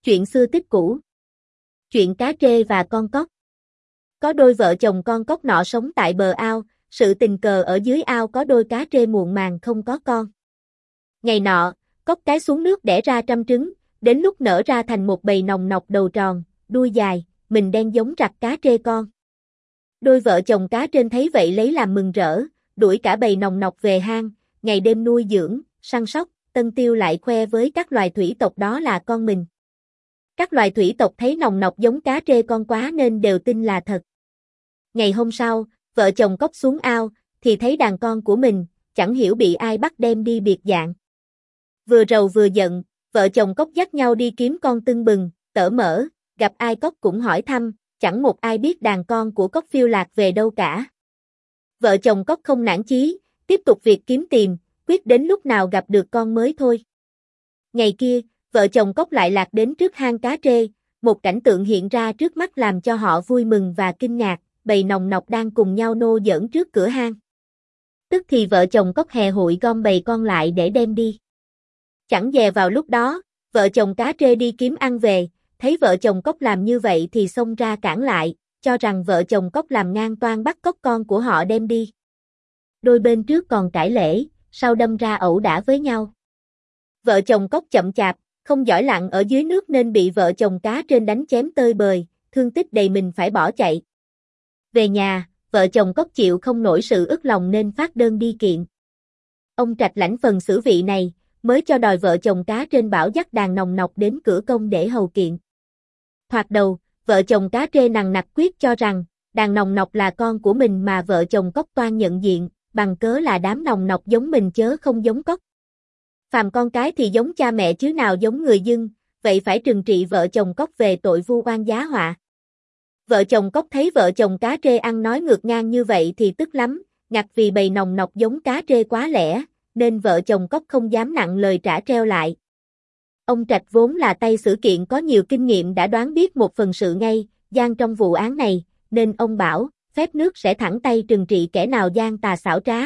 Chuyện xưa tích cũ. Chuyện cá trê và con cóc. Có đôi vợ chồng con cóc nọ sống tại bờ ao, sự tình cờ ở dưới ao có đôi cá trê muộn màng không có con. Ngày nọ, cóc cái xuống nước đẻ ra trăm trứng, đến lúc nở ra thành một bầy nòng nọc đầu tròn, đuôi dài, mình đen giống rặt cá trê con. Đôi vợ chồng cá trên thấy vậy lấy làm mừng rỡ, đuổi cả bầy nòng nọc về hang, ngày đêm nuôi dưỡng, săn sóc, Tân Tiêu lại khoe với các loài thủy tộc đó là con mình. Các loài thủy tộc thấy nòng nọc giống cá trê con quá nên đều tin là thật. Ngày hôm sau, vợ chồng cóc xuống ao, thì thấy đàn con của mình, chẳng hiểu bị ai bắt đem đi biệt dạng. Vừa rầu vừa giận, vợ chồng cóc dắt nhau đi kiếm con tưng bừng, tở mở, gặp ai cóc cũng hỏi thăm, chẳng một ai biết đàn con của cóc phiêu lạc về đâu cả. Vợ chồng cóc không nản chí, tiếp tục việc kiếm tìm, quyết đến lúc nào gặp được con mới thôi. Ngày kia, vợ chồng cóc lại lạc đến trước hang cá trê, một cảnh tượng hiện ra trước mắt làm cho họ vui mừng và kinh ngạc, bầy nòng nọc đang cùng nhau nô giỡn trước cửa hang. Tức thì vợ chồng cóc hè hội gom bầy con lại để đem đi. Chẳng dè vào lúc đó, vợ chồng cá trê đi kiếm ăn về, thấy vợ chồng cóc làm như vậy thì xông ra cản lại, cho rằng vợ chồng cóc làm ngang toan bắt cóc con của họ đem đi. Đôi bên trước còn cãi lễ, sau đâm ra ẩu đả với nhau. Vợ chồng cóc chậm chạp, không giỏi lặn ở dưới nước nên bị vợ chồng cá trên đánh chém tơi bời, thương tích đầy mình phải bỏ chạy. Về nhà, vợ chồng cóc chịu không nổi sự ức lòng nên phát đơn đi kiện. Ông Trạch lãnh phần xử vị này, mới cho đòi vợ chồng cá trên bảo dắt đàn nòng nọc đến cửa công để hầu kiện. Thoạt đầu, vợ chồng cá trê nằng nặc quyết cho rằng, đàn nòng nọc là con của mình mà vợ chồng cóc toan nhận diện, bằng cớ là đám nòng nọc giống mình chớ không giống cóc. Phàm con cái thì giống cha mẹ chứ nào giống người dưng, vậy phải trừng trị vợ chồng cóc về tội vu oan giá họa. Vợ chồng cóc thấy vợ chồng cá trê ăn nói ngược ngang như vậy thì tức lắm, ngặt vì bầy nòng nọc giống cá trê quá lẻ, nên vợ chồng cóc không dám nặng lời trả treo lại. Ông Trạch vốn là tay xử kiện có nhiều kinh nghiệm đã đoán biết một phần sự ngay, gian trong vụ án này, nên ông bảo, phép nước sẽ thẳng tay trừng trị kẻ nào gian tà xảo trá.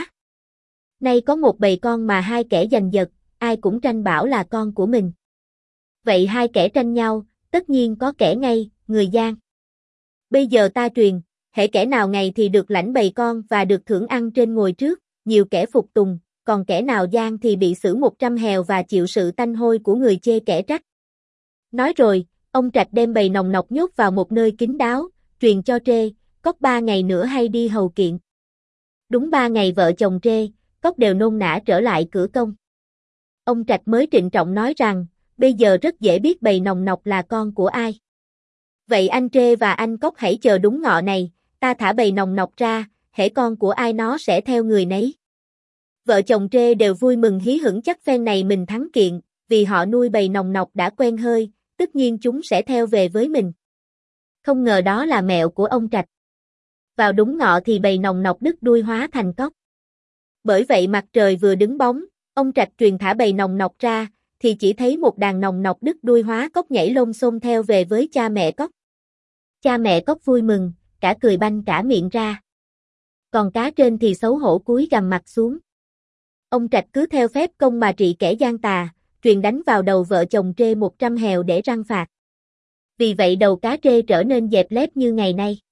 Nay có một bầy con mà hai kẻ giành giật, ai cũng tranh bảo là con của mình. Vậy hai kẻ tranh nhau, tất nhiên có kẻ ngay, người gian. Bây giờ ta truyền, hễ kẻ nào ngày thì được lãnh bầy con và được thưởng ăn trên ngồi trước, nhiều kẻ phục tùng, còn kẻ nào gian thì bị xử 100 hèo và chịu sự tanh hôi của người chê kẻ trách. Nói rồi, ông Trạch đem bầy nòng nọc nhốt vào một nơi kín đáo, truyền cho trê, cóc 3 ngày nữa hay đi hầu kiện. Đúng 3 ngày vợ chồng trê, cóc đều nôn nã trở lại cửa công. Ông Trạch mới trịnh trọng nói rằng, bây giờ rất dễ biết bầy nòng nọc là con của ai. Vậy anh trê và anh cóc hãy chờ đúng ngọ này, ta thả bầy nòng nọc ra, hễ con của ai nó sẽ theo người nấy. Vợ chồng trê đều vui mừng hí hửng chắc phen này mình thắng kiện, vì họ nuôi bầy nòng nọc đã quen hơi, tất nhiên chúng sẽ theo về với mình. Không ngờ đó là mẹo của ông Trạch. Vào đúng ngọ thì bầy nòng nọc đứt đuôi hóa thành cóc. Bởi vậy mặt trời vừa đứng bóng, ông Trạch truyền thả bầy nòng nọc ra, thì chỉ thấy một đàn nòng nọc đứt đuôi hóa cóc nhảy lông xôm theo về với cha mẹ cóc. Cha mẹ cóc vui mừng, cả cười banh cả miệng ra. Còn cá trên thì xấu hổ cúi gằm mặt xuống. Ông Trạch cứ theo phép công mà trị kẻ gian tà, truyền đánh vào đầu vợ chồng trê 100 hèo để răng phạt. Vì vậy đầu cá trê trở nên dẹp lép như ngày nay.